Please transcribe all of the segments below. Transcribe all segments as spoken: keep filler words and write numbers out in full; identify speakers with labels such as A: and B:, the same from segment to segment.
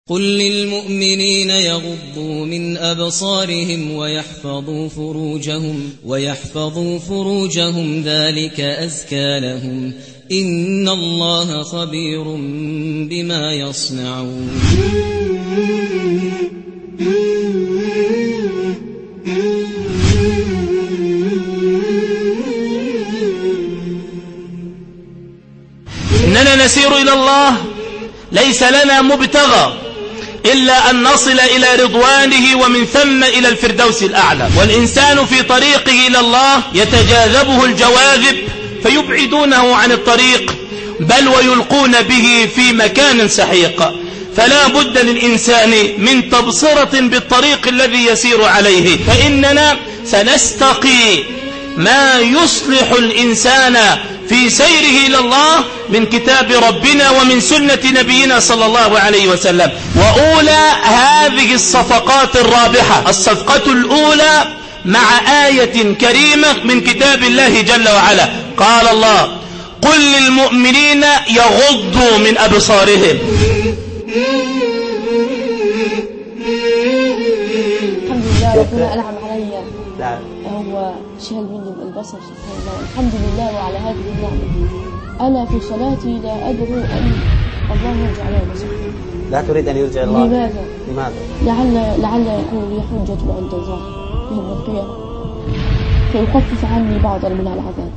A: قل للمؤمنين يغضوا من أبصارهم ويحفظوا فروجهم ويحفظوا فروجهم ذلك أزكى لهم إن الله خبير بما يصنعون.
B: إننا نسير إلى الله ليس لنا مبتغى إلا أن نصل إلى رضوانه ومن ثم إلى الفردوس الأعلى. والإنسان في طريقه إلى الله يتجاذبه الجواذب فيبعدونه عن الطريق بل ويلقون به في مكان سحيق. فلا بد للإنسان من تبصرة بالطريق الذي يسير عليه، فإننا سنستقي ما يصلح الإنسان في سيره إلى الله من كتاب ربنا ومن سنة نبينا صلى الله عليه وسلم. وأولى هذه الصفقات الرابحة الصفقة الأولى مع آية كريمة من كتاب الله جل وعلا. قال الله: قل للمؤمنين يغضوا من أبصارهم.
C: الحمد لله ربنا أنعم علي، هو شال مني البصر سبحان الله، الحمد لله وعلى هذه النعمة. أنا في صلاتي لا أدعو أن الله يرجع لي بصري.
D: لا تريد أن يرجع الله؟
C: لماذا؟
D: لماذا؟
C: لعل لعل يكون لي حجة عند الله يوم القيامة فيخفف عني بعضا من العذاب.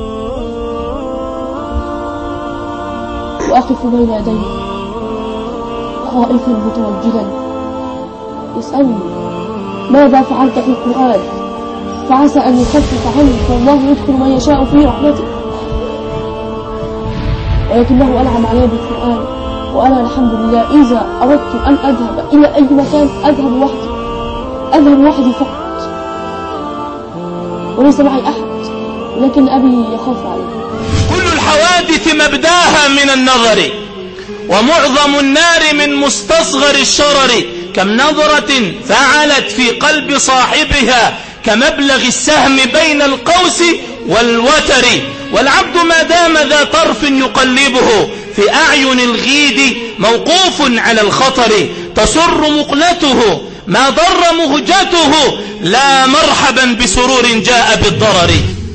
C: وأقف بين يديه خائفا متوجلا يسألني: ماذا فعلت في القرآن؟ فعسى أن يخفف عني، فالله يدخل من يشاء في رحمته. ولكنه أنعم علي بالقرآن، وأنا الحمد لله إذا أردت أن أذهب إلى أي مكان أذهب وحدي، أذهب وحدي فقط وليس معي أحد، ولكن أبي يخاف علي.
B: كل الحوادث مبداها من النظر، ومعظم النار من مستصغر الشرر. كم نظرة فعلت في قلب صاحبها كمبلغ السهم بين القوس والوتر. والعبد ما دام ذا طرف يقلبه في أعين الغيد موقوف على الخطر. تسر مقلته ما ضر مهجته، لا مرحبا بسرور جاء بالضرر.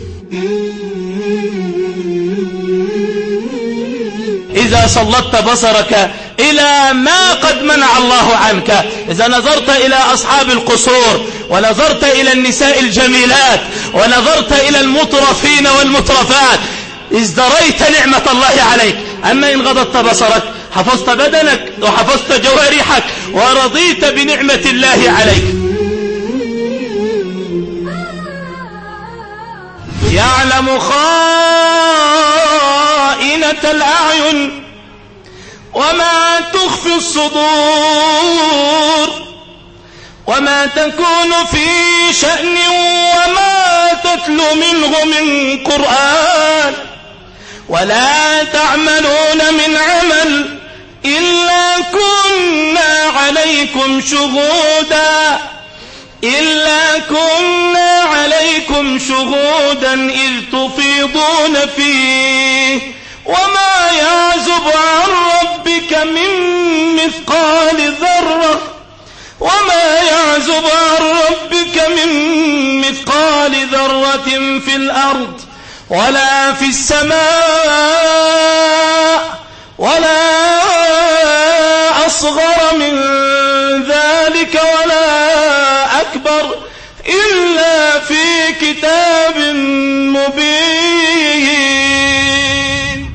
B: إذا سلطت بصرك إلى ما قد منع الله عنك، إذا نظرت إلى أصحاب القصور، ونظرت إلى النساء الجميلات، ونظرت إلى المطرفين والمطرفات، ازدريت نعمة الله عليك. أما إن غضضت بصرك حفظت بدنك وحفظت جوارحك ورضيت بنعمة الله عليك. يعلم خائنة الأعين وما تخفي الصدور، وما تكون في شأن وما تتلو منه من قرآن، ولا تعملون من عمل إلا كنا عليكم شهودا إلا كنا عليكم شهودا إذ تفيضون فيه، وما يعزب عن ربك من مثقال ذرة وما يعزب عن ربك من مثقال ذرة في الأرض ولا في السماء ولا أصغر من ذلك ولا أكبر إلا في كتاب مبين.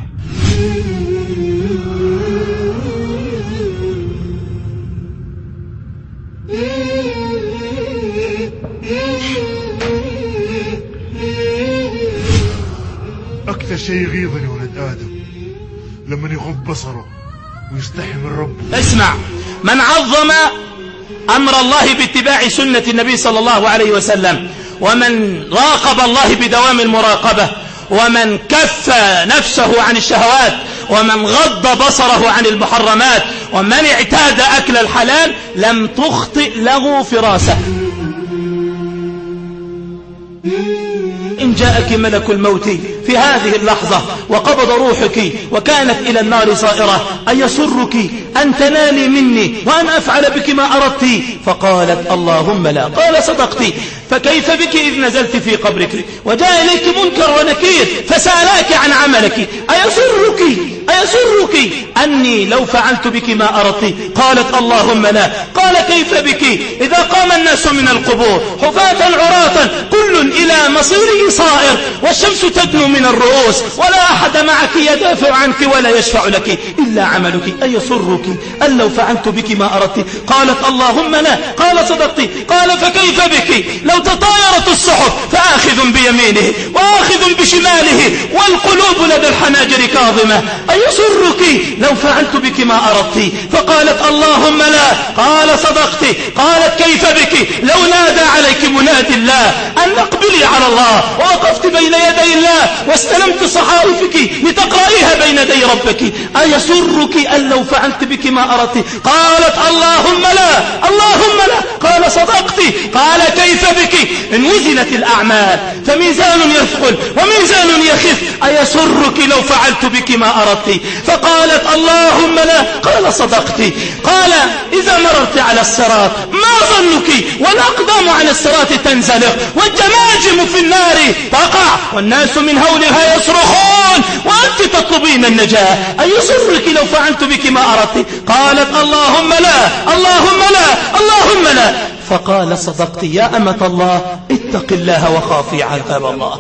E: أكثر شيء يغيظني ولد آدم لما يغض بصره ويستحي من ربه.
B: اسمع، من عظم أمر الله باتباع سنة النبي صلى الله عليه وسلم، ومن راقب الله بدوام المراقبة، ومن كف نفسه عن الشهوات، ومن غض بصره عن المحرمات، ومن اعتاد أكل الحلال، لم تخطئ له فراسة. إن جاءك ملك الموت في هذه اللحظة وقبض روحك وكانت إلى النار صائرة أيسرك أن تنالي مني وأن أفعل بك ما أردت؟ فقالت اللهم لا. قال صدقت. فكيف بك إذ نزلت في قبرك وجاء إليك منكر ونكير فسألاك عن عملك أيسرك أيسرك أني لو فعلت بك ما أردت؟ قالت اللهم لا. قال كيف بك إذا قام الناس من القبور حفاة عراة كل إلى مصيره صائر والشمس تدنو من الرؤوس ولا أحد معك يدافع عنك ولا يشفع لك إلا عملك أيسرك أن لو فعلت بك ما أردت؟ قالت اللهم لا. قال صدقت. قال فكيف بك لو تطايرت الصحف فآخذ بيمينه وآخذ بشماله والقلوب لدى الحناجر كاظمة أيسرك لو فعلت بك ما أردت؟ فقالت اللهم لا. قال صدقت. قالت كيف بك لو نادى عليك منادي الله أن اقبلي على الله ووقفت بين يدي الله واستلمت صحائفك لتقرأيها بين يدي ربك أيسرك أن لو فعلت بك ما أردت؟ قالت اللهم لا. اللهم لا. قال صدقت. قال كيف بك إن وزنت الأعمال فميزان يثقل وميزان يخف أيسرك لو فعلت بك ما أردت؟ فقالت اللهم لا. قال صدقت. قال إذا مررت على الصراط ما ظنك والأقدام على الصراط تنزلق والجماجم في النار تقع والناس من هولها يصرخون وأنت تطلبين النجاة أيسرك لو فعلت بك ما أردت؟ قالت اللهم لا. اللهم لا. اللهم لا. فقال صدقت يا أمة الله اتق الله وخافي عذاب الله.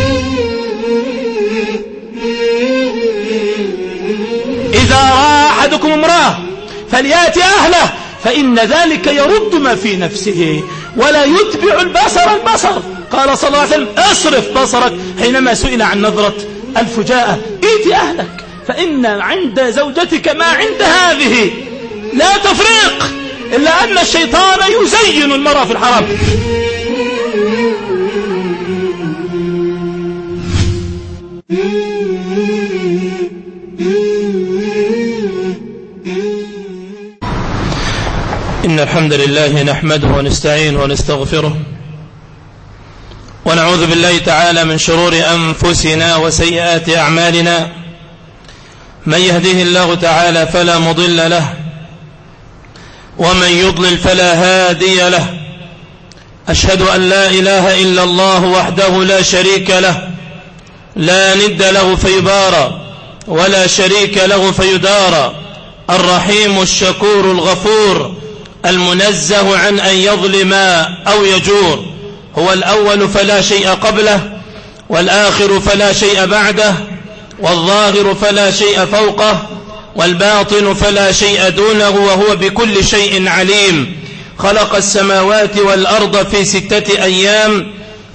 B: إذا رأى أحدكم امرأة فليأتي أهله فإن ذلك يرد ما في نفسه ولا يتبع البصر البصر. قال صلى الله عليه وسلم اصرف بصرك حينما سئل عن نظرة الفجاءة ائت أهلك فإن عند زوجتك ما عند هذه لا تفريق إلا أن الشيطان يزين المرأة في الحرام. إن الحمد لله نحمده ونستعينه ونستغفره ونعوذ بالله تعالى من شرور أنفسنا وسيئات أعمالنا. من يهده الله تعالى فلا مضل له ومن يضلل فلا هادي له. أشهد أن لا إله إلا الله وحده لا شريك له لا ند له فيبارى ولا شريك له فيدارى. الرحيم الشكور الغفور المنزه عن أن يظلم أو يجور. هو الأول فلا شيء قبله والآخر فلا شيء بعده والظاهر فلا شيء فوقه والباطن فلا شيء دونه وهو بكل شيء عليم. خلق السماوات والأرض في ستة أيام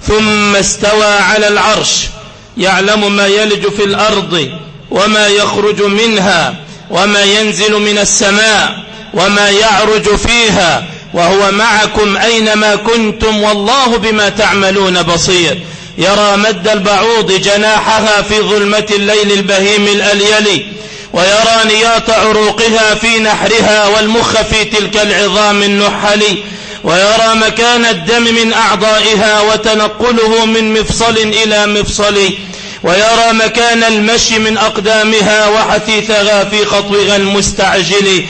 B: ثم استوى على العرش يعلم ما يلج في الأرض وما يخرج منها وما ينزل من السماء وما يعرج فيها وهو معكم أينما كنتم والله بما تعملون بصير. يرى مد البعوض جناحها في ظلمة الليل البهيم الأليل ويرى نياط عروقها في نحرها والمخ في تلك العظام النحل ويرى مكان الدم من أعضائها وتنقله من مفصل إلى مفصل ويرى مكان المشي من أقدامها وحثيثها في خطوها المستعجل.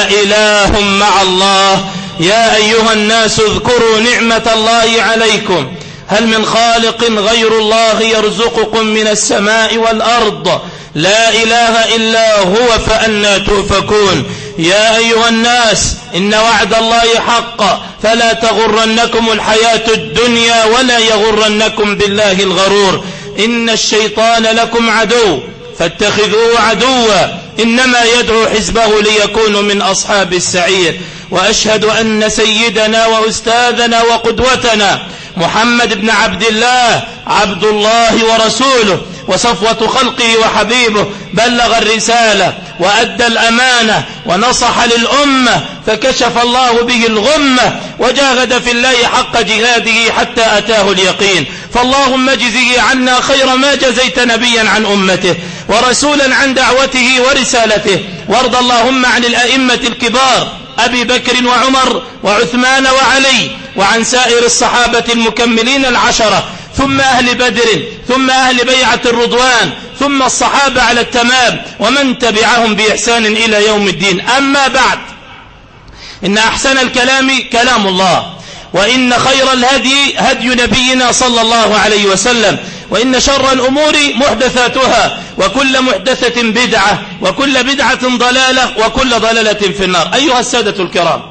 B: أإله مع الله؟ يا أيها الناس اذكروا نعمة الله عليكم هل من خالق غير الله يرزقكم من السماء والأرض لا إله إلا هو فأنى تؤفكون. يا أيها الناس إن وعد الله حق فلا تغرنكم الحياة الدنيا ولا يغرنكم بالله الغرور. إن الشيطان لكم عدو فاتخذوه عدوا إنما يدعو حزبه ليكونوا من أصحاب السعير. وأشهد أن سيدنا وأستاذنا وقدوتنا محمد بن عبد الله عبد الله ورسوله وصفوة خلقه وحبيبه بلغ الرسالة وأدى الأمانة ونصح للأمة فكشف الله به الغمة وجاهد في الله حق جهاده حتى أتاه اليقين. فاللهم اجزه عنا خير ما جزيت نبيا عن أمته ورسولا عن دعوته ورسالته. وارض اللهم عن الأئمة الكبار أبي بكر وعمر وعثمان وعلي وعن سائر الصحابة المكملين العشرة ثم أهل بدر ثم أهل بيعة الرضوان ثم الصحابة على التمام ومن تبعهم بإحسان إلى يوم الدين. أما بعد، إن أحسن الكلام كلام الله، وإن خير الهدي هدي نبينا صلى الله عليه وسلم، وإن شر الأمور محدثاتها، وكل محدثة بدعة، وكل بدعة ضلالة، وكل ضلالة في النار. أيها السادة الكرام،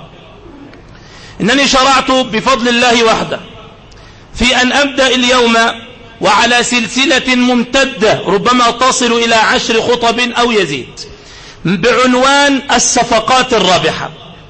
B: إنني شرعت بفضل الله وحده في أن أبدأ اليوم وعلى سلسلة ممتدة ربما تصل إلى عشر خطب أو يزيد، بعنوان الصفقات الرابحة.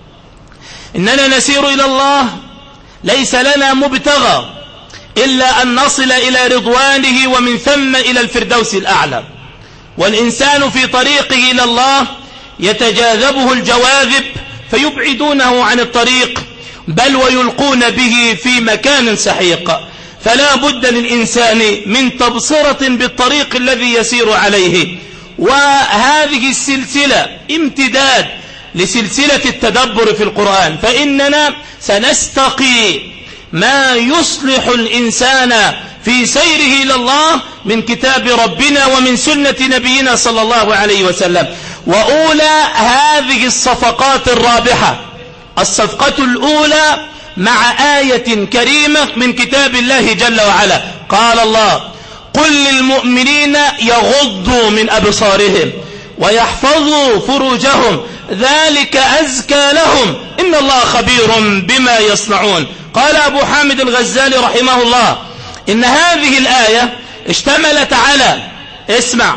B: إننا نسير إلى الله ليس لنا مبتغى إلا أن نصل إلى رضوانه ومن ثم إلى الفردوس الأعلى. والإنسان في طريقه إلى الله يتجاذبه الجواذب فيبعدونه عن الطريق، بل ويلقون به في مكان سحيق. فلا بد للإنسان من تبصرة بالطريق الذي يسير عليه. وهذه السلسلة امتداد لسلسلة التدبر في القرآن، فإننا سنستقي ما يصلح الإنسان في سيره إلى الله من كتاب ربنا ومن سنة نبينا صلى الله عليه وسلم. وأولى هذه الصفقات الرابحة الصفقة الأولى مع آية كريمة من كتاب الله جل وعلا. قال الله: قل للمؤمنين يغضوا من أبصارهم ويحفظوا فروجهم ذلك أزكى لهم إن الله خبير بما يصنعون. قال أبو حامد الغزالي رحمه الله إن هذه الآية اشتملت على اسمع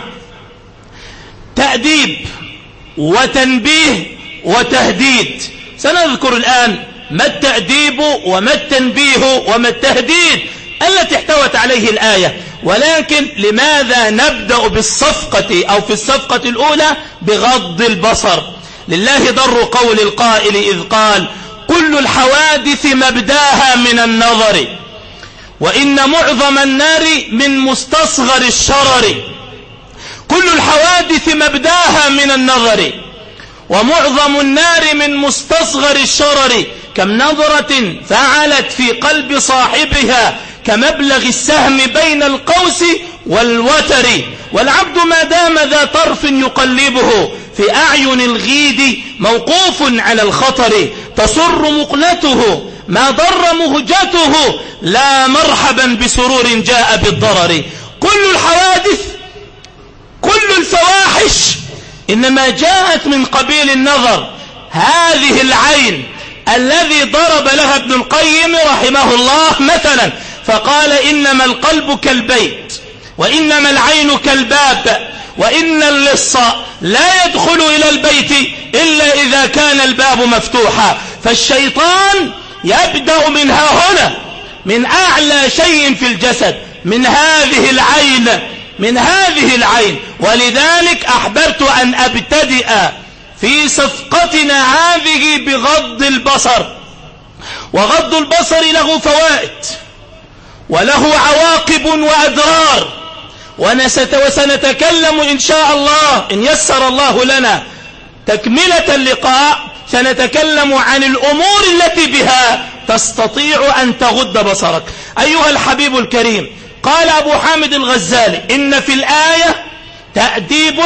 B: تأديب وتنبيه وتهديد. سنذكر الآن ما التأديب وما التنبيه وما التهديد التي احتوت عليه الآية. ولكن لماذا نبدأ بالصفقة أو في الصفقة الأولى بغض البصر؟ لله ضر قول القائل إذ قال: كل الحوادث مبداها من النظر وإن معظم النار من مستصغر الشرر. كل الحوادث مبداها من النظر ومعظم النار من مستصغر الشرر. كم نظرة فعلت في قلب صاحبها كمبلغ السهم بين القوس والوتر. والعبد ما دام ذا طرف يقلبه في أعين الغيد موقوف على الخطر. تسر مقلته ما ضر مهجته لا مرحبا بسرور جاء بالضرر. كل الحوادث كل الفواحش إنما جاءت من قبيل النظر. هذه العين الذي ضرب لها ابن القيم رحمه الله مثلا فقال: إنما القلب كالبيت وإنما العين كالباب وإن اللص لا يدخل إلى البيت إلا إذا كان الباب مفتوحا. فالشيطان يبدأ من ها هنا، من أعلى شيء في الجسد، من هذه العين من هذه العين. ولذلك أحببت أن أبتدئ في صفقتنا هذه بغض البصر. وغض البصر له فوائد وله عواقب وأضرار، وسنتكلم إن شاء الله إن يسر الله لنا تكملة اللقاء سنتكلم عن الأمور التي بها تستطيع أن تغض بصرك. أيها الحبيب الكريم، قال أبو حامد الغزالي: إن في الآية تأديب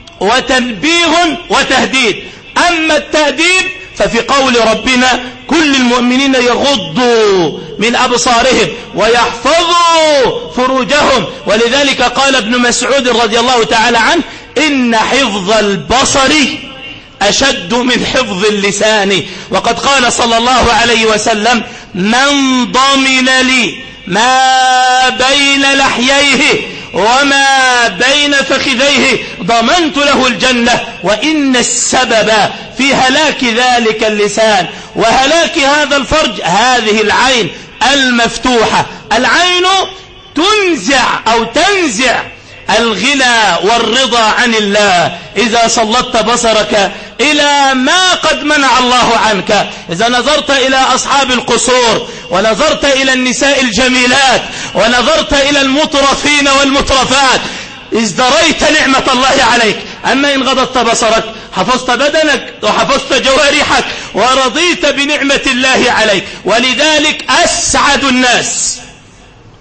B: وتنبيه وتهديد. أما التأديب ففي قول ربنا: كل المؤمنين يغضوا من أبصارهم ويحفظوا فروجهم. ولذلك قال ابن مسعود رضي الله تعالى عنه: إن حفظ البصر أشد من حفظ اللسان. وقد قال صلى الله عليه وسلم: من ضمن لي ما بين لحييه وما بين فخذيه ضمنت له الجنة. وإن السبب في هلاك ذلك اللسان وهلاك هذا الفرج هذه العين المفتوحة. العين تنزع أو تنزع الغنى والرضا عن الله إذا سلطت بصرك إلى ما قد منع الله عنك. إذا نظرت إلى أصحاب القصور ونظرت إلى النساء الجميلات ونظرت إلى المطرفين والمطرفات ازدريت نعمة الله عليك. أما إن غضضت بصرك حفظت بدنك وحفظت جوارحك ورضيت بنعمة الله عليك. ولذلك أسعد الناس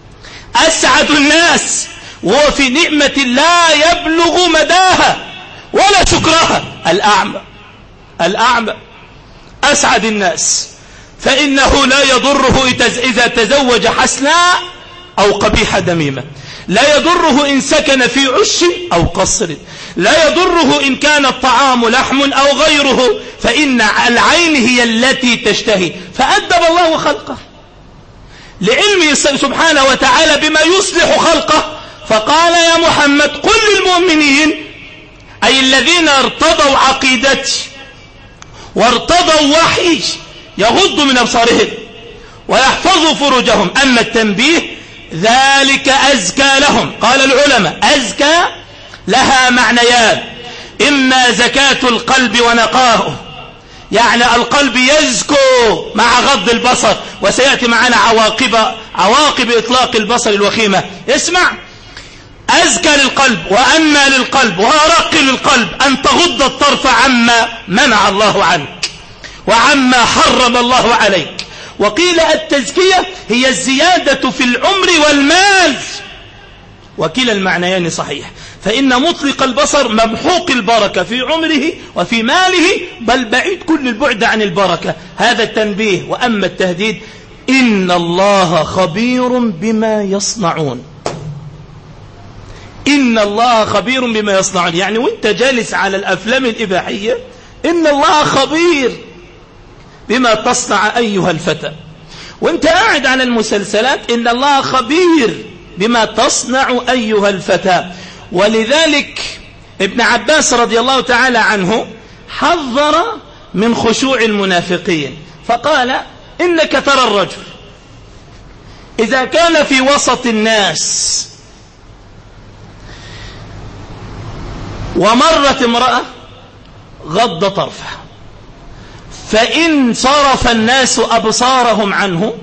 B: أسعد الناس وهو في نعمة لا يبلغ مداها ولا شكرها. الأعمى الأعمى أسعد الناس، فإنه لا يضره إذا تزوج حسناء أو قبيح دميمة، لا يضره إن سكن في عش أو قصر، لا يضره إن كان الطعام لحم أو غيره، فإن العين هي التي تشتهي. فأدب الله خلقه لعلمه سبحانه وتعالى بما يصلح خلقه، فقال يا محمد قل للمؤمنين، أي الذين ارتضوا عقيدتي وارتضوا وحي، يغضوا من أبصارهم ويحفظوا فروجهم. أما التنبيه ذلك أزكى لهم. قال العلماء أزكى لها معنيان: إما زكاة القلب ونقاؤه، يعني القلب يزكو مع غض البصر، وسيأتي معنا عواقب عواقب إطلاق البصر الوخيمة. اسمع، أزكى للقلب وأنى للقلب وأرق للقلب أن تغض الطرف عما منع الله عنك وعما حرم الله عليك. وقيل التزكية هي الزيادة في العمر والمال، وكلا المعنيان صحيح، فإن مطلق البصر ممحوق البركة في عمره وفي ماله، بل بعيد كل البعد عن البركة. هذا التنبيه. وأما التهديد: إن الله خبير بما يصنعون. إن الله خبير بما يصنعون، يعني وانت جالس على الأفلام الإباحية إن الله خبير بما تصنع أيها الفتى، وانت قاعد على المسلسلات إن الله خبير بما تصنع أيها الفتى. ولذلك ابن عباس رضي الله تعالى عنه حذر من خشوع المنافقين، فقال إنك ترى الرجل إذا كان في وسط الناس ومرت امرأة غض طرفه، فإن صرف الناس أبصارهم عنه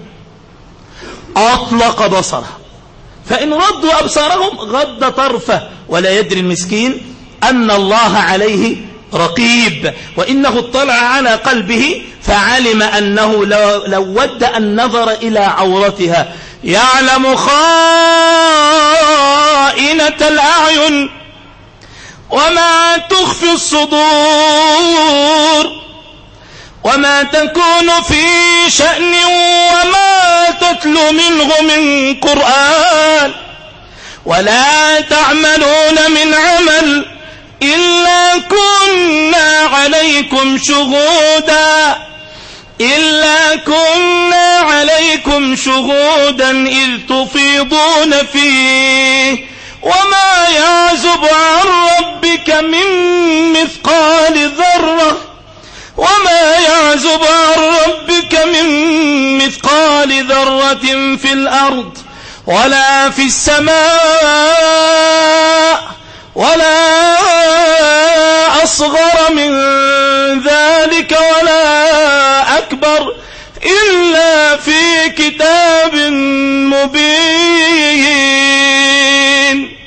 B: أطلق بصره، فإن ردوا أبصارهم غض طرفه. ولا يدري المسكين أن الله عليه رقيب، وإنه اطلع على قلبه فعلم أنه لو, لو ود أن نظر إلى عورتها يعلم خائنة الأعين وما تخفي الصدور، وما تكون في شأن وما تتلو منه من قرآن، ولا تعملون من عمل إلا كنا عليكم شهودا إلا كنا عليكم شهودا إذ تفيضون فيه، وما يعزب عن ربك من مثقال ذرة وما يعزب عن ربك من مثقال ذرة في الأرض ولا في السماء ولا أصغر من ذلك ولا أكبر إلا في كتاب مبين.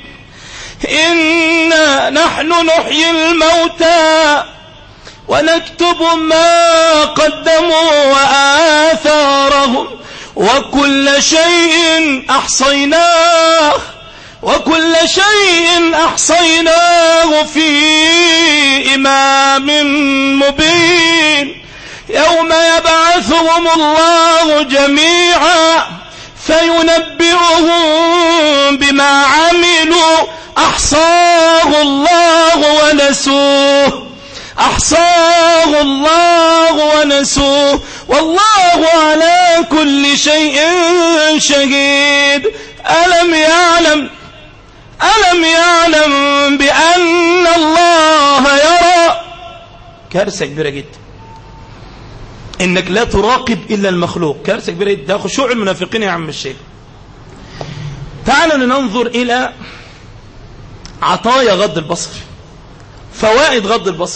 B: إنا نحن نحيي الموتى ونكتب ما قدموا وآثارهم وكل شيء أحصيناه وكل شيء أحصيناه في إمام مبين. يوم يبعثهم الله جميعا فينبئهم بما عملوا أحصاه الله ونسوه أحصاه الله ونسوه والله على كل شيء شهيد. ألم يعلم ألم يعلم بأن الله يرى. كارثة كبيرة جدا إنك لا تراقب إلا المخلوق، كارثة كبيرة جدا. ده خشوع المنافقين يا عم الشيخ. تعالوا ننظر إلى عطايا غض البصر، فوائد غض البصر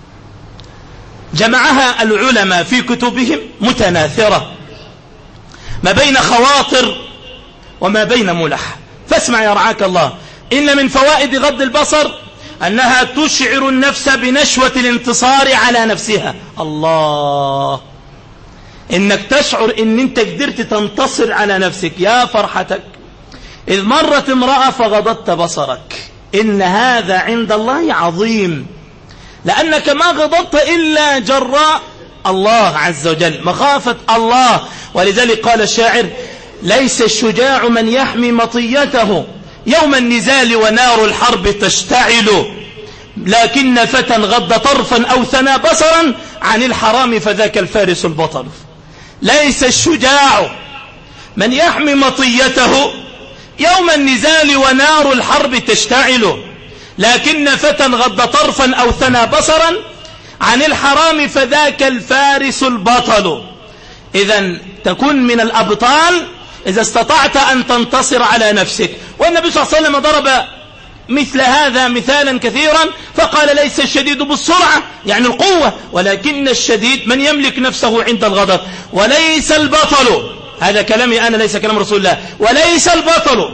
B: جمعها العلماء في كتبهم متناثرة ما بين خواطر وما بين ملح. فاسمع يرعاك الله، إن من فوائد غض البصر أنها تشعر النفس بنشوة الانتصار على نفسها. الله، إنك تشعر إن أنت قدرت تنتصر على نفسك، يا فرحتك إذ مرت امرأة فغضضت بصرك، إن هذا عند الله عظيم، لأنك ما غضضت إلا جراء الله عز وجل، مخافة الله. ولذلك قال الشاعر: ليس الشجاع من يحمي مطيته يوم النزال ونار الحرب تشتعل، لكن فتى غض طرفا أو ثنى بصرا عن الحرام فذاك الفارس البطل. ليس الشجاع من يحمي مطيته يوم النزال ونار الحرب تشتعل، لكن فتى غض طرفا أو ثنى بصرا عن الحرام فذاك الفارس البطل. إذا تكون من الأبطال إذا استطعت أن تنتصر على نفسك. والنبي صلى الله عليه وسلم ضرب مثل هذا مثالا كثيرا فقال: ليس الشديد بالسرعة يعني القوة، ولكن الشديد من يملك نفسه عند الغضب. وليس البطل، هذا كلامي أنا ليس كلام رسول الله، وليس البطل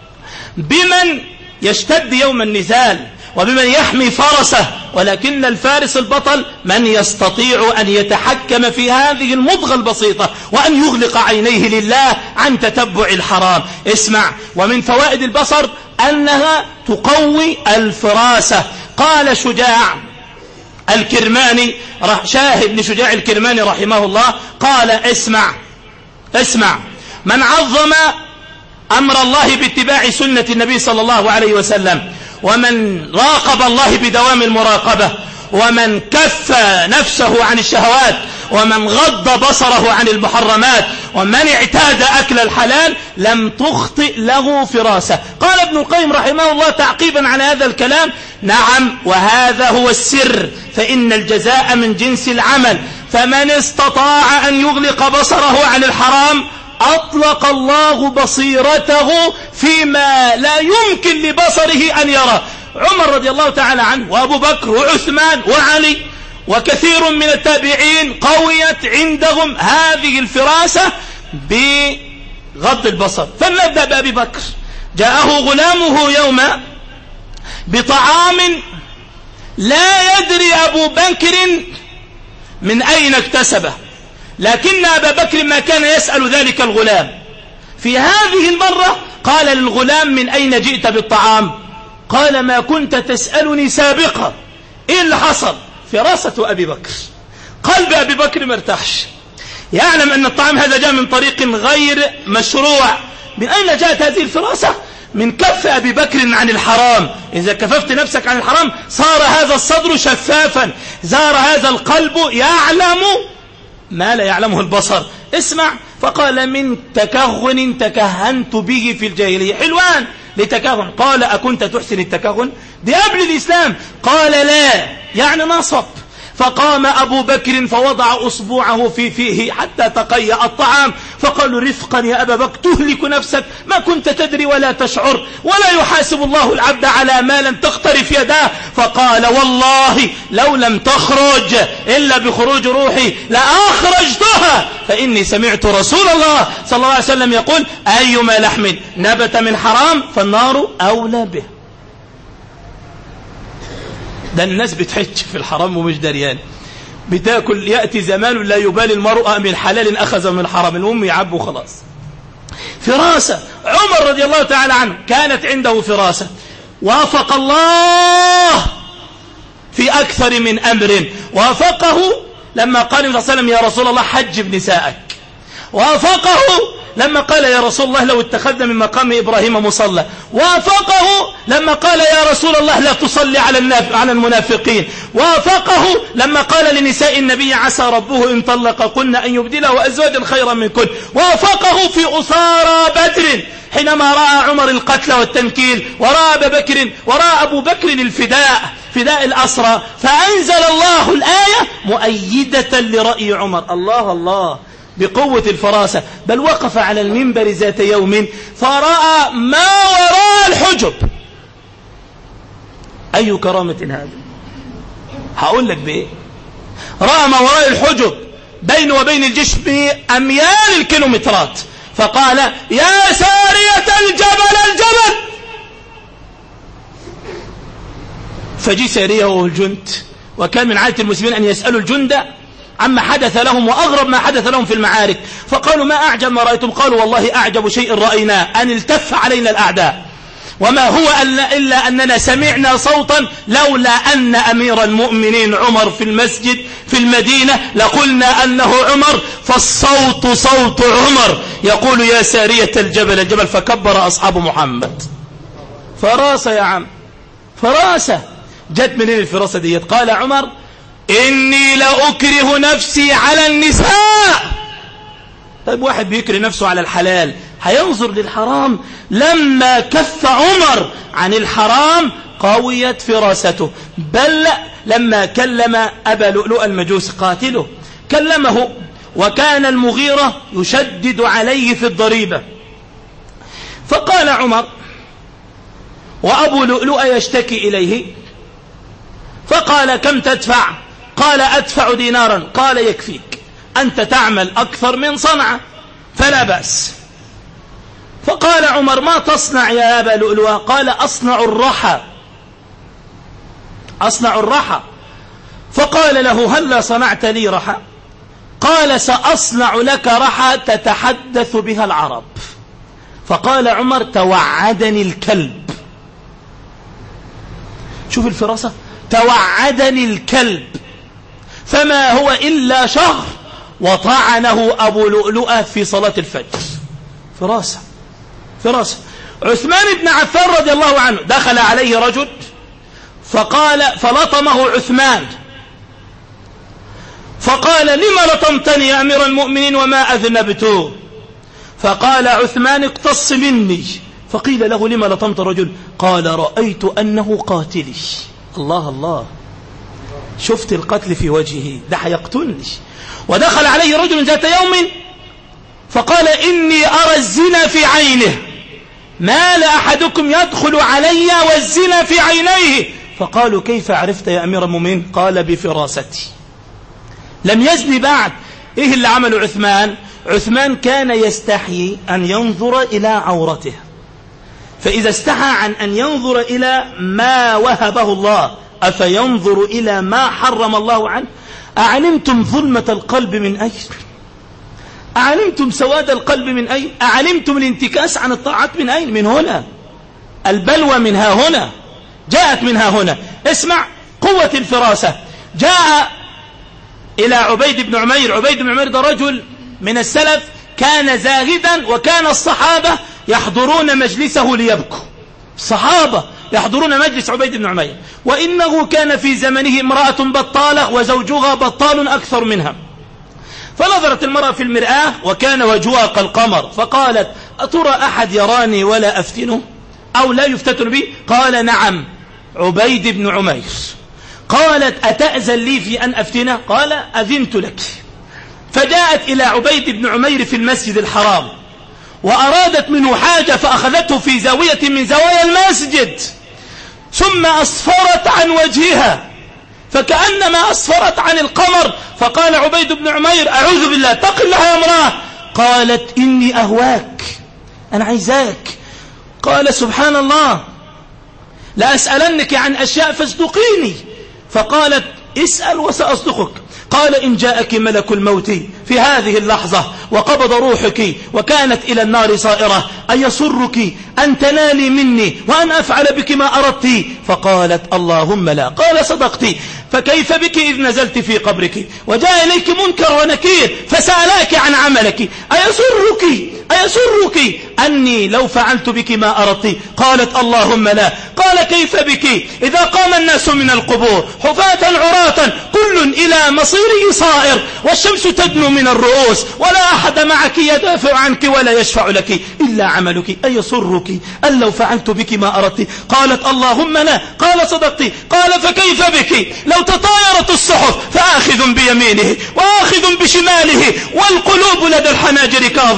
B: بمن يشتد يوم النزال وبمن يحمي فرسه، ولكن الفارس البطل من يستطيع أن يتحكم في هذه المضغة البسيطة وأن يغلق عينيه لله عن تتبع الحرام. اسمع، ومن فوائد البصر أنها تقوي الفراسة. قال شجاع الكرماني، شاهد لشجاع الكرماني رحمه الله، قال: اسمع اسمع من عظم أمر الله باتباع سنة النبي صلى الله عليه وسلم، ومن راقب الله بدوام المراقبة، ومن كف نفسه عن الشهوات، ومن غض بصره عن المحرمات، ومن اعتاد أكل الحلال لم تخطئ له فراسة. قال ابن القيم رحمه الله تعقيبا على هذا الكلام: نعم، وهذا هو السر، فإن الجزاء من جنس العمل، فمن استطاع أن يغلق بصره عن الحرام أطلق الله بصيرته فيما لا يمكن لبصره أن يرى. عمر رضي الله تعالى عنه وأبو بكر وعثمان وعلي وكثير من التابعين قويت عندهم هذه الفراسة بغض البصر. فلنبدأ بأبي بكر. جاءه غلامه يوما بطعام لا يدري أبو بكر من أين اكتسبه، لكن أبا بكر ما كان يسأل ذلك الغلام. في هذه المرة قال للغلام: من أين جئت بالطعام؟ قال: ما كنت تسألني سابقا. إيه اللي حصل؟ فراسة أبي بكر، قلب أبي بكر مرتاحش، يعلم أن الطعام هذا جاء من طريق غير مشروع. من أين جاءت هذه الفراسة؟ من كف أبي بكر عن الحرام. إذا كففت نفسك عن الحرام صار هذا الصدر شفافا، زار هذا القلب يعلم ما لا يعلمه البصر. اسمع، فقال: من تكهن تكهنت به في الجاهلية. حلوان لتكهن. قال: أكنت تحسن التكهن؟ دي قبل الإسلام. قال: لا، يعني نصب. فقام أبو بكر فوضع أصبعه في فيه حتى تقيأ الطعام، فقالوا: رفقا يا أبا بكر، تهلك نفسك، ما كنت تدري ولا تشعر، ولا يحاسب الله العبد على ما لم تقترف يداه. فقال: والله لو لم تخرج إلا بخروج روحي لأخرجتها، فإني سمعت رسول الله صلى الله عليه وسلم يقول: أيما لحم نبت من حرام فالنار أولى به. ده الناس بتحج في الحرام ومش دريان، بتاكل. يأتي زمان لا يبالي المرء من حلال أخذ من حرام، المهم يعبوا خلاص. فراسة. عمر رضي الله تعالى عنه كانت عنده فراسة، وافق الله في أكثر من أمر. وافقه لما قال النبي صلى الله عليه وسلم: يا رسول الله حجب نساءك. وافقه لما قال: يا رسول الله لو اتخذنا من مقام إبراهيم مصلى. وافقه لما قال: يا رسول الله لا تصلي على على المنافقين. وافقه لما قال لنساء النبي: عسى ربه إن طلقكن أن يبدله أزواجا خيرا منكن. وافقه في أسارى بدر حينما رأى عمر القتل والتنكيل، ورأى أبا بكر ورأى أبو بكر الفداء، فداء الأسرى، فأنزل الله الآية مؤيدة لرأي عمر. الله الله، بقوة الفراسة. بل وقف على المنبر ذات يوم فرأى ما وراء الحجب. أي كرامة هذا؟ هقول لك بإيه. رأى ما وراء الحجب بين وبين الجيش بأميال الكيلومترات، فقال: يا سارية الجبل الجبل. فجي سارية وهو الجند، وكان من عادة المسلمين أن يسألوا الجند عما حدث لهم وأغرب ما حدث لهم في المعارك. فقالوا ما أعجب ما رأيتم؟ قالوا والله أعجب شيء رأيناه أن التف علينا الأعداء، وما هو إلا أننا سمعنا صوتا لولا أن أمير المؤمنين عمر في المسجد في المدينة لقلنا أنه عمر، فالصوت صوت عمر يقول يا سارية الجبل الجبل، فكبر أصحاب محمد. فراسة يا عم، فراسة. جت منين الفراسة ديت؟ قال عمر إني لأكره نفسي على النساء. طيب واحد بيكره نفسه على الحلال هينظر للحرام؟ لما كف عمر عن الحرام قويت فراسته. بل لما كلم أبا لؤلؤ المجوس قاتله كلمه، وكان المغيرة يشدد عليه في الضريبة، فقال عمر وأبو لؤلؤ يشتكي إليه، فقال كم تدفع؟ قال أدفع دينارا. قال يكفيك، أنت تعمل أكثر من صنعة فلا بأس. فقال عمر ما تصنع يا أبا لؤلؤ؟ قال أصنع الرحى، أصنع الرحى. فقال له هلا صنعت لي رحى؟ قال سأصنع لك رحى تتحدث بها العرب. فقال عمر توعدني الكلب. شوف الفراسة، توعدني الكلب. فما هو إلا شهر وطعنه أبو لؤلؤة في صلاة الفجر. فراسة فراسة. عثمان بن عفان رضي الله عنه دخل عليه رجل فقال فلطمه عثمان، فقال لما لطمتني يا أمير المؤمنين وما أذنبت؟ فقال عثمان اقتص مني. فقيل له لما لطمت الرجل؟ قال رأيت أنه قاتلي. الله الله، شفت القتل في وجهه، ده حيقتلني. ودخل عليه رجل ذات يوم فقال إني أرى الزنا في عينه، ما لأحدكم يدخل علي والزنا في عينيه. فقالوا كيف عرفت يا أمير المؤمنين؟ قال بفراستي. لم يزني بعد. إيه اللي عمله عثمان؟ عثمان كان يستحيي أن ينظر إلى عورته، فإذا استحى عن أن ينظر إلى ما وهبه الله أفينظر إلى ما حرم الله عنه؟ أعلمتم ظلمة القلب من أين؟ أعلمتم سواد القلب من أين؟ أعلمتم الانتكاس عن الطاعات من أين؟ من هنا. البلوى من ها هنا، جاءت من ها هنا. اسمع قوة الفراسة. جاء إلى عبيد بن عمير. عبيد بن عمير ده رجل من السلف كان زاهدا، وكان الصحابة يحضرون مجلسه ليبكوا. الصحابة يحضرون مجلس عبيد بن عمير، وإنه كان في زمنه امرأة بطالة وزوجها بطال أكثر منها. فنظرت المرأة في المرآة وكان وجهها كالقمر، فقالت أترى أحد يراني ولا أفتنه أو لا يفتتن بي؟ قال نعم عبيد بن عمير. قالت أتأذن لي في أن أفتنه؟ قال أذنت لك. فجاءت إلى عبيد بن عمير في المسجد الحرام وأرادت منه حاجة، فأخذته في زاوية من زوايا المسجد، ثم أصفرت عن وجهها فكأنما أصفرت عن القمر. فقال عبيد بن عمير أعوذ بالله، اتق الله يا امرأة. قالت إني أهواك، أنا عايزاك. قال سبحان الله لأسألنك عن أشياء فاصدقيني. فقالت اسأل وسأصدقك. قال إن جاءك ملك الموت في هذه اللحظة وقبض روحك وكانت إلى النار صائرة أيسرك أن تنالي مني وأن أفعل بك ما أردت؟ فقالت اللهم لا. قال صدقت، فكيف بك إذ نزلت في قبرك وجاء إليك منكر ونكير فسألاك عن عملك أيسرك أيسرك أني لو فعلت بك ما أردت؟ قالت اللهم لا. قال كيف بك إذا قام الناس من القبور حفاة عراة كل إلى مصيره صائر والشمس تدنو من الرؤوس ولا أحد معك يدافع عنك ولا يشفع لك إلا عملك أيسرك أن لو فعلت بك ما أردت؟ قالت اللهم لا. قال صدقت. قال فكيف بك لو تطايرت الصحف فآخذ بيمينه وآخذ بشماله والقلوب لدى الحناجر كاظمة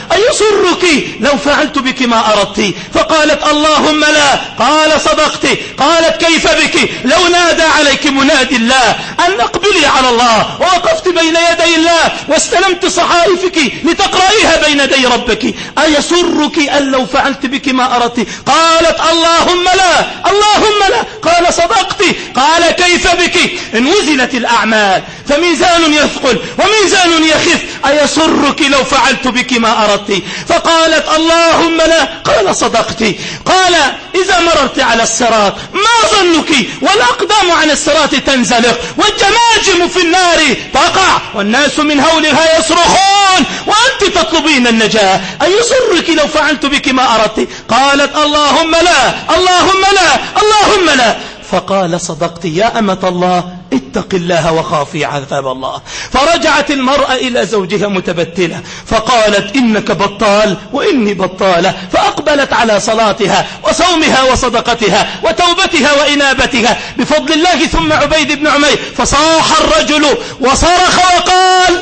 B: أيسرك لو فعلت بك ما أردت؟ فقالت اللهم لا. قال صدقت. قالت كيف بك لو نادى عليك منادي الله أن اقبلي على الله ووقفت بين يدي الله واستلمت صحائفك لتقرأيها بين يدي ربك، أيسرك أن لو فعلت بك ما أردت؟ قالت اللهم لا اللهم لا. قال صدقت. قال كيف بك إن وزنت الأعمال فميزان يثقل وميزان يخف أيسرك لو فعلت بك ما أردت؟ فقالت اللهم لا. قال صدقت. قال إذا مررت على الصراط ما ظنك والأقدام عن الصراط تنزلق والجماجم في النار تقع والناس من هولها يصرخون وأنت تطلبين النجاة، أيسرك لو فعلت بك ما أردت؟ قالت اللهم لا اللهم لا اللهم لا. فقال صدقت يا أمة الله اتق الله وخافي عذاب الله. فرجعت المرأة إلى زوجها متبتلة فقالت إنك بطال وإني بطالة، فأقبلت على صلاتها وصومها وصدقتها وتوبتها وإنابتها بفضل الله. ثم عبيد بن عمير فصاح الرجل وصرخ وقال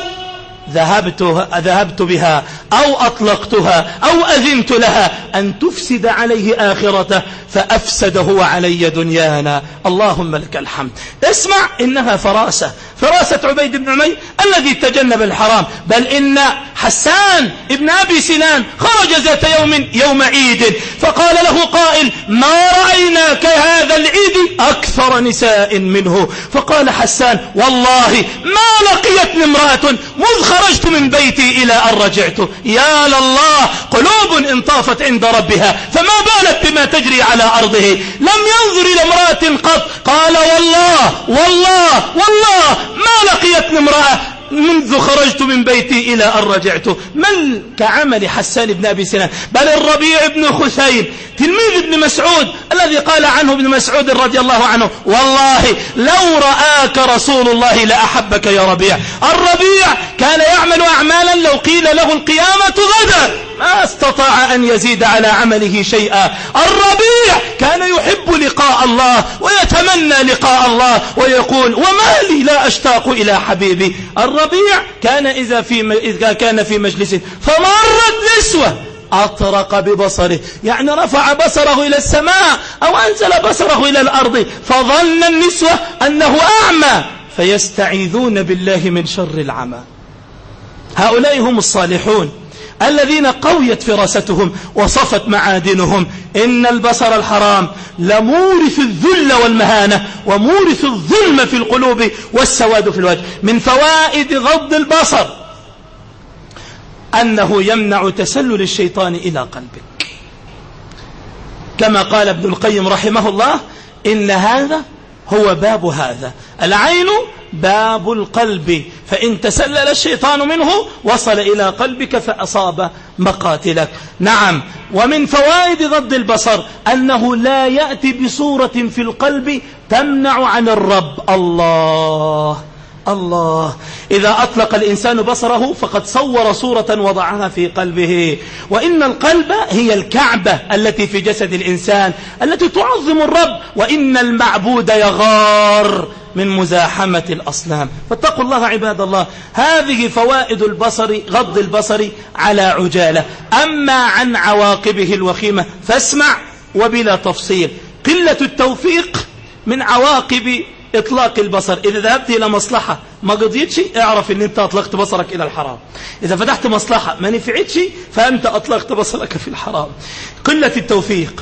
B: ذهبت, ذهبت بها أو أطلقتها أو أذنت لها أن تفسد عليه آخرته فأفسد هو علي دنيانا. اللهم لك الحمد. اسمع، إنها فراسة فراسة عبيد بن عمير الذي تجنب الحرام. بل إن حسان ابن أبي سنان خرج ذات يوم يوم عيد فقال له قائل ما رأينا كهذا العيد أكثر نساء منه. فقال حسان والله ما لقيتني امرأة مذ خرجت من بيتي إلى أن رجعت. يا لله، قلوب انطافت عند ربها فما بالت بما تجري على أرضه. لم ينظر إلى امرأة قط. قال والله والله والله ما لقيتني امرأة منذ خرجت من بيتي إلى أن رجعت. من كعمل حسان بن أبي سنان. بل الربيع بن خثيم تلميذ ابن مسعود الذي قال عنه ابن مسعود رضي الله عنه والله لو رآك رسول الله لأحبك يا ربيع. الربيع كان يعمل أعمالا لو قيل له القيامة غدا ما استطاع أن يزيد على عمله شيئا. الربيع كان يحب لقاء الله ويتمنى لقاء الله ويقول وما لي لا أشتاق إلى حبيبي. الربيع كان إذا, في إذا كان في مجلس فمرت نسوة أطرق ببصره، يعني رفع بصره إلى السماء أو أنزل بصره إلى الأرض فظن النسوة أنه أعمى فيستعيذون بالله من شر العمى. هؤلاء هم الصالحون الذين قويت فراستهم وصفت معادنهم. إن البصر الحرام لمورث الذل والمهانة ومورث الظلم في القلوب والسواد في الوجه. من فوائد غض البصر أنه يمنع تسلل الشيطان إلى قلبك، كما قال ابن القيم رحمه الله إن هذا هو باب هذا. العين باب القلب، فإن تسلل الشيطان منه وصل إلى قلبك فأصاب مقاتلك. نعم، ومن فوائد غض البصر أنه لا يأتي بصورة في القلب تمنع عن الرب. الله الله، إذا أطلق الإنسان بصره فقد صور صورة وضعها في قلبه. وإن القلب هي الكعبة التي في جسد الإنسان التي تعظم الرب، وإن المعبود يغار من مزاحمة الأصنام. فاتقوا الله عباد الله. هذه فوائد البصر غض البصر على عجالة. أما عن عواقبه الوخيمة فاسمع وبلا تفصيل. قلة التوفيق من عواقب إطلاق البصر. إذا ذهبت إلى مصلحة ما قضيتش اعرف أن أنت أطلقت بصرك إلى الحرام. إذا فتحت مصلحة ما نفعتش فأنت أطلقت بصرك في الحرام. قلة التوفيق،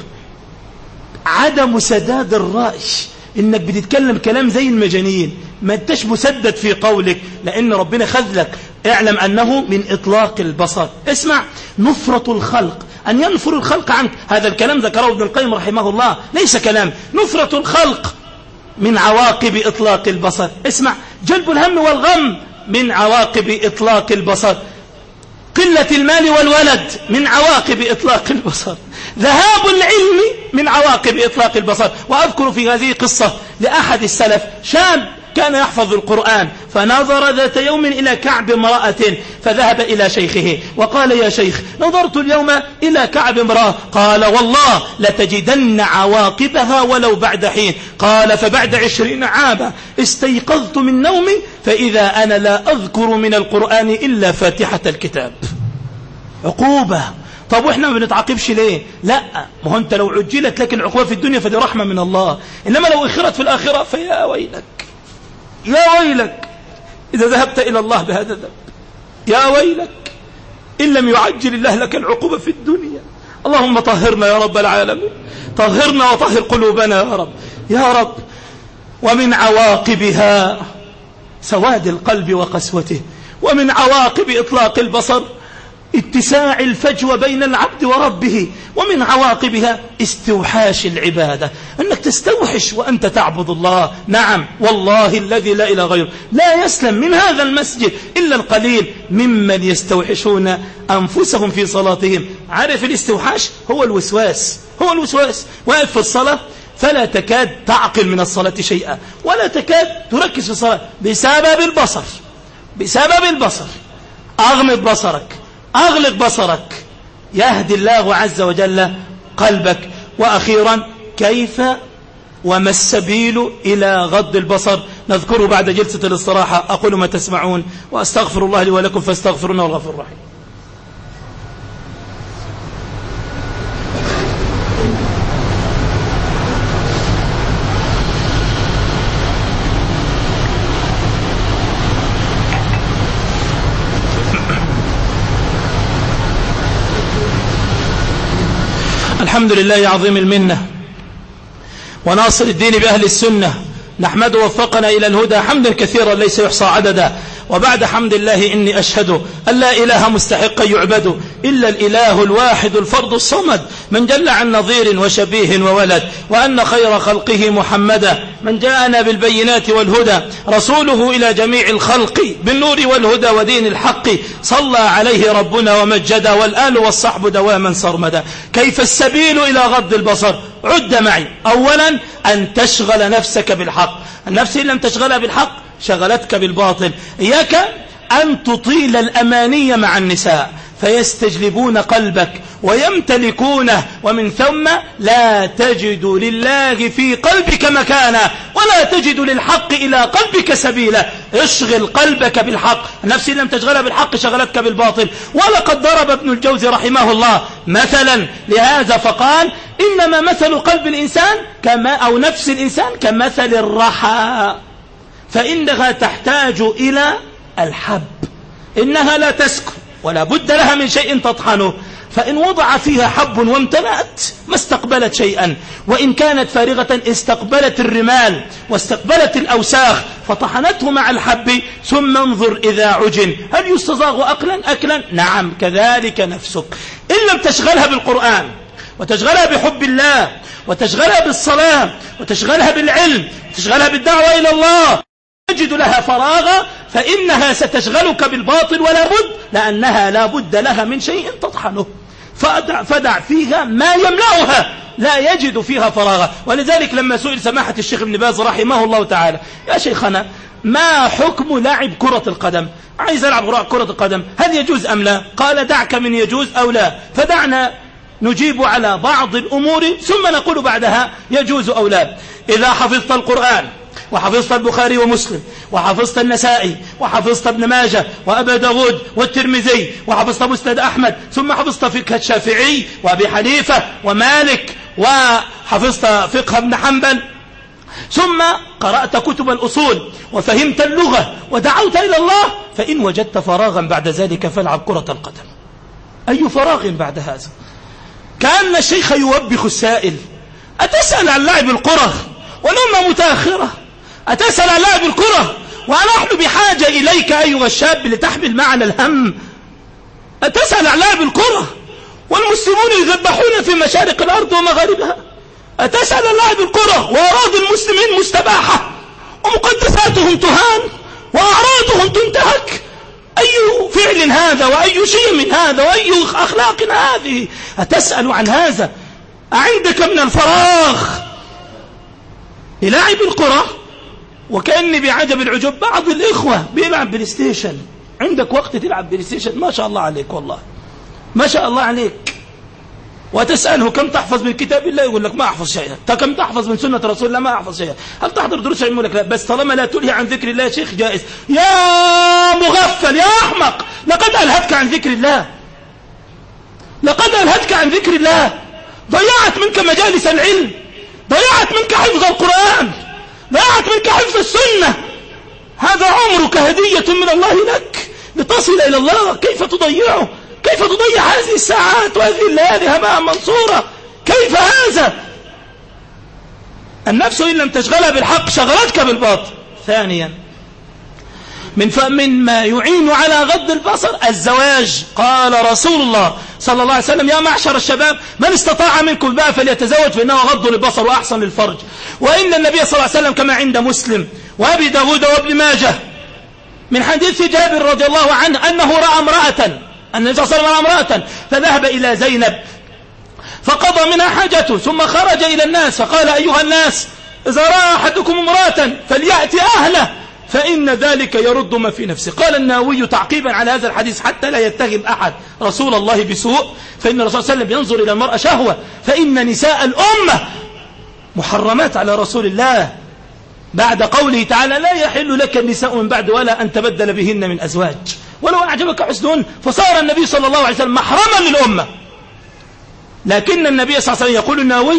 B: عدم سداد الرأي، إنك بتتكلم كلام زي المجانين ما انتش مسدد في قولك لأن ربنا خذلك. اعلم أنه من إطلاق البصر. اسمع، نفرة الخلق، أن ينفر الخلق عنك. هذا الكلام ذكره ابن القيم رحمه الله، ليس كلام. نفرة الخلق من عواقب إطلاق البصر. اسمع، جلب الهم والغم من عواقب إطلاق البصر. قلة المال والولد من عواقب إطلاق البصر. ذهاب العلم من عواقب إطلاق البصر. وأذكر في هذه قصة لأحد السلف، شاب كان يحفظ القرآن فنظر ذات يوم إلى كعب امرأة فذهب إلى شيخه وقال يا شيخ نظرت اليوم إلى كعب امرأة. قال والله لتجدن عواقبها ولو بعد حين. قال فبعد عشرين عاما استيقظت من نومي فإذا أنا لا أذكر من القرآن إلا فاتحة الكتاب. عقوبة. طب وإحنا ما بنتعاقبش ليه؟ لا، ما هو أنت لو عجلت لك العقوبة في الدنيا فدي رحمة من الله، إنما لو أخرت في الآخرة فيا ويلك يا ويلك إذا ذهبت إلى الله بهذا الذنب، يا ويلك إن لم يعجل الله لك العقوبة في الدنيا. اللهم طهرنا يا رب العالمين، طهرنا وطهر قلوبنا يا رب يا رب. ومن عواقبها سواد القلب وقسوته، ومن عواقب إطلاق البصر اتساع الفجوة بين العبد وربه، ومن عواقبها استوحاش العبادة، أنك تستوحش وأنت تعبد الله. نعم والله الذي لا إله غيره لا يسلم من هذا المسجد إلا القليل ممن يستوحشون أنفسهم في صلاتهم. عارف الاستوحاش؟ هو الوسواس، هو الوسواس. واقف في الصلاة فلا تكاد تعقل من الصلاة شيئا، ولا تكاد تركز في الصلاة بسبب البصر، بسبب البصر. أغمض بصرك، أغلق بصرك، يهدي الله عز وجل قلبك. وأخيرا كيف وما السبيل إلى غض البصر نذكره بعد جلسة الاستراحة. أقول ما تسمعون وأستغفر الله لي ولكم فاستغفرونا والغفور الرحيم. الحمد لله عظيم المنة وناصر الدين بأهل السنة، نحمد وفقنا إلى الهدى حمدا كثيرا ليس يحصى عددا. وبعد حمد الله إني أشهد أن لا إله مستحقا يعبد إلا الإله الواحد الفرد الصمد، من جل عن نظير وشبيه وولد، وأن خير خلقه محمدا من جاءنا بالبينات والهدى، رسوله إلى جميع الخلق بالنور والهدى ودين الحق، صلى عليه ربنا ومجدا، والآل والصحب دواما سرمدا. كيف السبيل إلى غض البصر؟ عد معي. أولا أن تشغل نفسك بالحق، النفس إن لم تشغلها بالحق شغلتك بالباطل. إياك أن تطيل الأماني مع النساء فيستجلبون قلبك ويمتلكونه، ومن ثم لا تجد لله في قلبك مكانا ولا تجد للحق إلى قلبك سبيلا. اشغل قلبك بالحق، النفس لم تشغلها بالحق شغلتك بالباطل. ولقد ضرب ابن الجوزي رحمه الله مثلا لهذا فقال: إنما مثل قلب الإنسان كما أو نفس الإنسان كمثل الرحى، فإنها تحتاج إلى الحب، إنها لا تسكن ولا بد لها من شيء تطحنه، فإن وضع فيها حب وامتلأت ما استقبلت شيئا، وإن كانت فارغة استقبلت الرمال واستقبلت الأوساخ فطحنته مع الحب. ثم انظر إذا عجن هل يستزاغ أكلا أكلا؟ نعم كذلك نفسك إن لم تشغلها بالقرآن وتشغلها بحب الله وتشغلها بالصلاة وتشغلها بالعلم وتشغلها بالدعوة إلى الله، تجد لها فراغا، فإنها ستشغلك بالباطل ولا بد، لأنها لا بد لها من شيء تطحنه. فدع, فدع فيها ما يملأها، لا يجد فيها فراغا. ولذلك لما سئل سماحة الشيخ ابن باز رحمه الله تعالى: يا شيخنا ما حكم لعب كرة القدم؟ عايز ألعب كرة القدم، هل يجوز أم لا؟ قال: دعك من يجوز أو لا، فدعنا نجيب على بعض الأمور ثم نقول بعدها يجوز أو لا. إذا حفظت القرآن وحفظت البخاري ومسلم وحفظت النسائي وحفظت ابن ماجه وأبا داود والترمذي وحفظت مسند أحمد، ثم حفظت فقه الشافعي وأبي حنيفة ومالك وحفظت فقه ابن حنبل، ثم قرأت كتب الأصول وفهمت اللغة ودعوت إلى الله، فإن وجدت فراغا بعد ذلك فالعب كرة القدم. أي فراغ بعد هذا؟ كأن الشيخ يوبخ السائل: أتسأل عن لعب الكرة والأمة متأخرة؟ أتسأل عن لعب الكرة ونحن بحاجة إليك أيها الشاب لتحمل معنا الهم؟ أتسأل عن لعب الكرة والمسلمون يذبحون في مشارق الأرض ومغاربها؟ أتسأل عن لعب الكرة وأراضي المسلمين مستباحة ومقدساتهم تهان وأعراضهم تنتهك؟ أي فعل هذا وأي شيء من هذا وأي أخلاق هذه؟ أتسأل عن هذا؟ أعندك من الفراغ للاعب الكرة؟ وكأني بعجب العجب بعض الإخوة بيلعب بلاي ستيشن. عندك وقت تلعب بلاي ستيشن؟ ما شاء الله عليك، والله ما شاء الله عليك. وتسأله كم تحفظ من كتاب الله؟ يقول لك ما أحفظ شيئا. كم تحفظ من سنة رسول الله؟ ما أحفظ شيئا. هل تحضر دروس علم؟ لك لا، بس طالما لا تلهي عن ذكر الله يا شيخ جائز. يا مغفل يا أحمق، لقد ألهتك عن ذكر الله. لقد ألهتك عن ذكر الله، ضيعت منك مجالس العلم، ضيعت منك حفظ القرآن، ضيعت منك حفظ السنة. هذا عمرك هدية من الله لك لتصل إلى الله، كيف تضيعه؟ كيف تضيع هذه الساعات وهذه الليالي هباء منصورة؟ كيف هذا؟ النفس إن لم تشغلها بالحق شغلتك بالباطل. ثانيا من من ما يعين على غض البصر الزواج. قال رسول الله صلى الله عليه وسلم: يا معشر الشباب من استطاع منكم بقى فليتزوج فإنه غض للبصر وأحسن للفرج. وإن النبي صلى الله عليه وسلم كما عند مسلم وأبي داود وابن ماجه من حديث جابر رضي الله عنه أنه رأى امرأة، النبي صلى الله عليه وسلم رأى امرأة فذهب إلى زينب فقضى منها حاجته ثم خرج إلى الناس فقال: أيها الناس إذا رأى أحدكم امرأة فليأتي أهله فإن ذلك يرد ما في نفسه. قال النووي تعقيبا على هذا الحديث حتى لا يتهم أحد رسول الله بسوء، فإن الرسول صلى الله عليه وسلم ينظر إلى المرأة شهوة، فإن نساء الأمة محرمات على رسول الله بعد قوله تعالى: لا يحل لك النساء من بعد ولا أن تبدل بهن من أزواج ولو أعجبك حسنهن. فصار النبي صلى الله عليه وسلم محرما للأمة. لكن النبي صلى الله عليه وسلم يقول النووي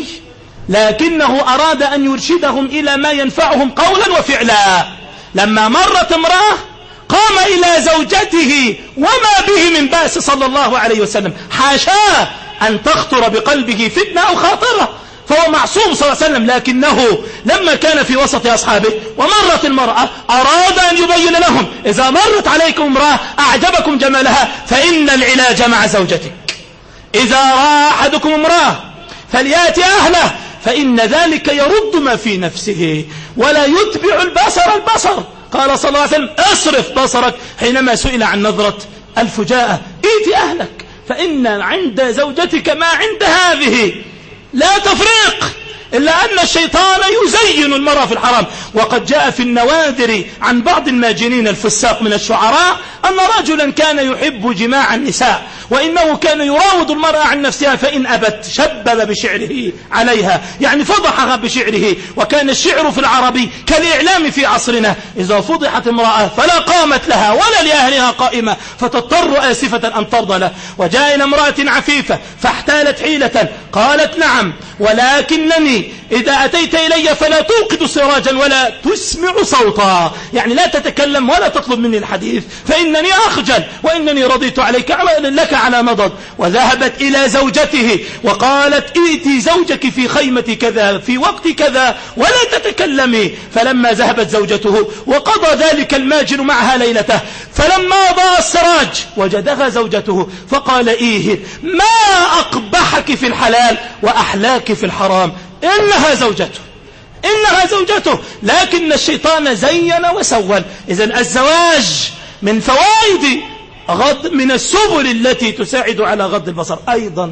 B: لكنه أراد أن يرشدهم إلى ما ينفعهم قولا وفعلا. لما مرت امرأة قام إلى زوجته وما به من بأس صلى الله عليه وسلم، حاشاه أن تخطر بقلبه فتنة أو خاطرة، فهو معصوم صلى الله عليه وسلم. لكنه لما كان في وسط أصحابه ومرت المرأة أراد أن يبين لهم: إذا مرت عليكم امرأة أعجبكم جمالها فإن العلاج مع زوجتك. إذا رأى أحدكم امرأة فليأتي أهله فإن ذلك يرد ما في نفسه ولا يتبع البصر البصر. قال صلى الله عليه وسلم: اصرف بصرك حينما سئل عن نظرة الفجاءة. ائتي أهلك فإن عند زوجتك ما عند هذه، لا تفريق، إلا أن الشيطان يزين المرأة في الحرام. وقد جاء في النوادر عن بعض الماجنين الفساق من الشعراء أن رجلا كان يحب جماع النساء وإنه كان يراود المرأة عن نفسها، فإن أبت شبب بشعره عليها، يعني فضحها بشعره. وكان الشعر في العربي كالإعلام في عصرنا: إذا فضحت امرأة فلا قامت لها ولا لأهلها قائمة فتضطر آسفة أن ترضى له. وجاء إلى امرأة عفيفة فاحتالت حيلة قالت: نعم ولكنني إذا أتيت إلي فلا توقد سراجا ولا تسمع صوتا، يعني لا تتكلم ولا تطلب مني الحديث فإنني أخجل وإنني رضيت عليك لك على مضض. وذهبت إلى زوجته وقالت: ائتي زوجك في خيمة كذا في وقت كذا ولا تتكلمي. فلما ذهبت زوجته وقضى ذلك الماجن معها ليلته، فلما ضاء السراج وجدها زوجته فقال: إيه ما أقبحك في الحلال وأحلاك في الحرام. إنها زوجته إنها زوجته لكن الشيطان زين وسول. إذن الزواج من فوائد غض من السبل التي تساعد على غض البصر. أيضا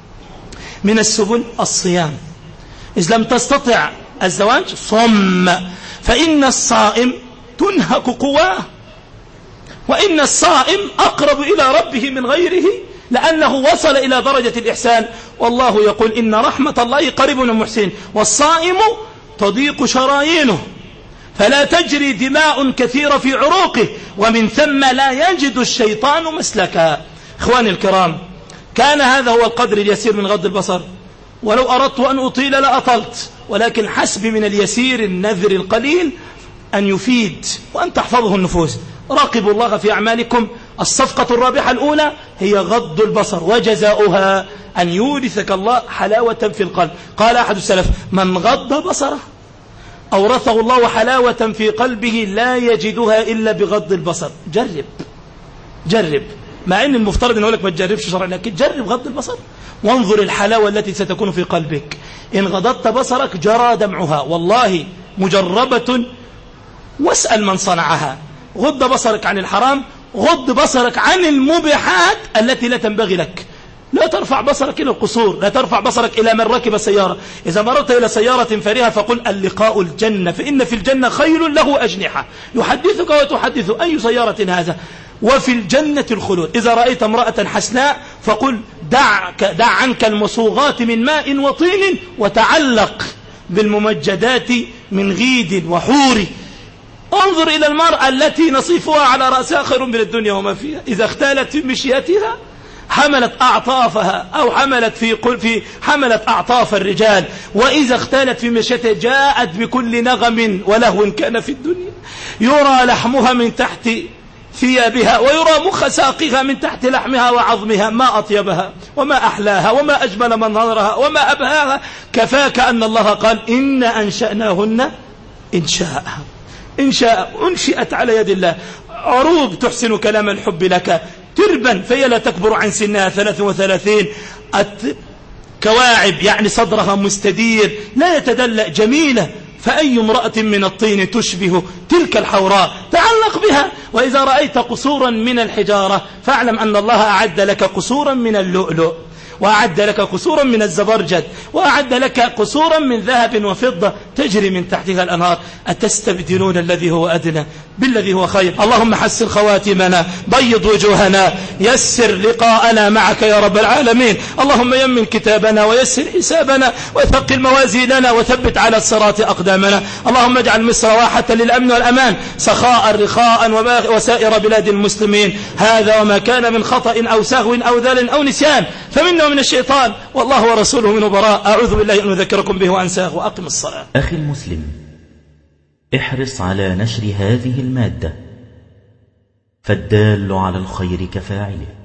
B: من السبل الصيام. إذ لم تستطع الزواج صم، فإن الصائم تنهك قواه، وإن الصائم أقرب إلى ربه من غيره لأنه وصل إلى درجة الإحسان. والله يقول: إن رحمة الله قريب من المحسنين. والصائم تضيق شرايينه فلا تجري دماء كثيرة في عروقه، ومن ثم لا يجد الشيطان مسلكا. إخواني الكرام، كان هذا هو القدر اليسير من غض البصر، ولو أردت أن أطيل لأطلت، ولكن حسب من اليسير النذر القليل أن يفيد وأن تحفظه النفوس. راقبوا الله في أعمالكم. الصفقة الرابحة الأولى هي غض البصر، وجزاؤها أن يورثك الله حلاوة في القلب. قال أحد السلف: من غض بصره أورثه الله حلاوة في قلبه لا يجدها إلا بغض البصر. جرب جرب، مع أن المفترض أن أقول لك ما تجربش شرعا، لكن جرب غض البصر وانظر الحلاوة التي ستكون في قلبك. إن غضضت بصرك جرى دمعها، والله مجربة، واسأل من صنعها. غض بصرك عن الحرام، غض بصرك عن المباحات التي لا تنبغي لك. لا ترفع بصرك إلى القصور، لا ترفع بصرك إلى من ركب سيارة. إذا مررت إلى سيارة فارهة فقل: اللقاء الجنة، فإن في الجنة خيل له أجنحة يحدثك وتحدث أي سيارة هذا، وفي الجنة الخلود. إذا رأيت امرأة حسناء فقل: دع, دع عنك المصوغات من ماء وطين وتعلق بالممجدات من غيد وحور. انظر إلى المرأة التي نصيفها على رأسها خير من الدنيا وما فيها. إذا اختالت في مشيتها حملت أعطافها أو حملت في, في حملت أعطاف الرجال، وإذا اختالت في مشيتها جاءت بكل نغم ولهو كان في الدنيا، يرى لحمها من تحت ثيابها ويرى مخ ساقها من تحت لحمها وعظمها. ما أطيبها وما أحلاها وما أجمل منظرها وما أبهاها. كفاك أن الله قال إن أنشأناهن إنشاء. إنشاء أنشئت على يد الله، عروب تحسن كلام الحب لك، تربا فهي لا تكبر عن سنها ثلاث وثلاثين، كواعب يعني صدرها مستدير لا يتدلأ، جميلة. فأي امرأة من الطين تشبه تلك الحوراء تعلق بها. وإذا رأيت قصورا من الحجارة فاعلم أن الله أعد لك قصورا من اللؤلؤ، وأعد لك قصورا من الزبرجد، وأعد لك قصورا من ذهب وفضة تجري من تحتها الأنهار. أتستبدلون الذي هو أدنى بالذي هو خير؟ اللهم حسن خواتمنا، بيض وجوهنا، يسر لقاءنا معك يا رب العالمين. اللهم يمن كتابنا ويسر حسابنا وثقل موازيننا وثبت على الصراط أقدامنا. اللهم اجعل مصر واحة للأمن والأمان، سخاء رخاء وسائر بلاد المسلمين. هذا وما كان من خطأ أو سهو أو ذل أو نسيان فمنا من الشيطان، والله ورسوله من براء. أعوذ بالله أن أذكركم به وأنساه، وأقم الصلاة.
D: أخي المسلم، احرص على نشر هذه المادة، فالدال على الخير كفاعله.